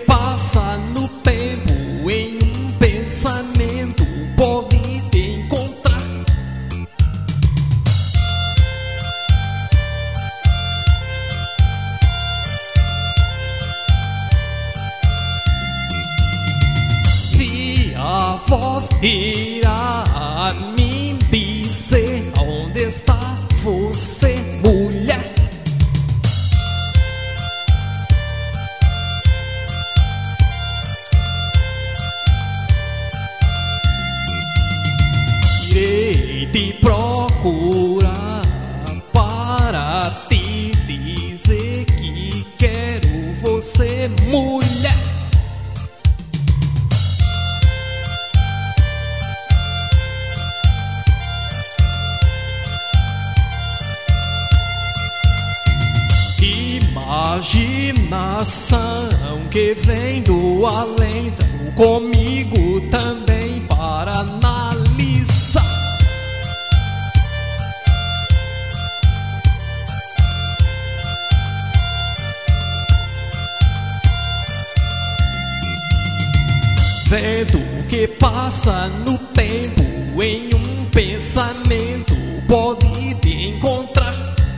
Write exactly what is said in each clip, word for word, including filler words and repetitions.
passa no tempo em um pensamento pode te encontrar. Se a voz irá a mim dizer onde está você, mulher, irei te procurar para te dizer que quero você, mulher. Imaginação que vem do além, trago comigo também para analisar. Vento que passa no tempo em um pensamento pode te encontrar.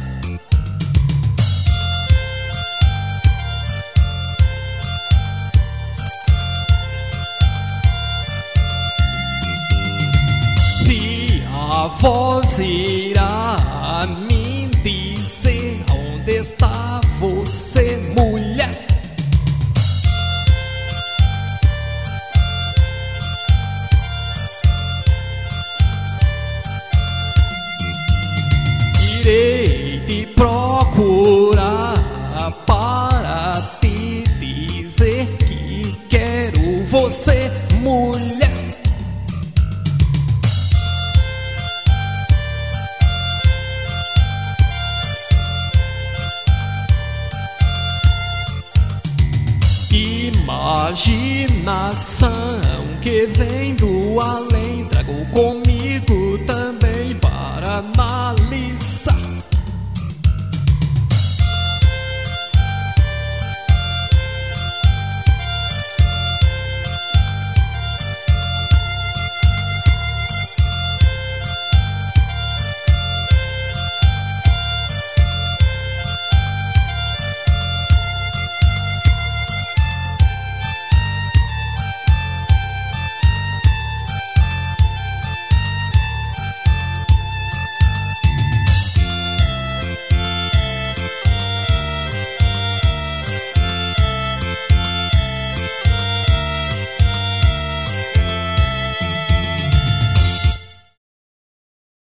A voz irá a mim dizer onde está você, mulher. Irei te procurar para te dizer que quero você, mulher. Imaginação que vem do além, trago comigo também para analisar.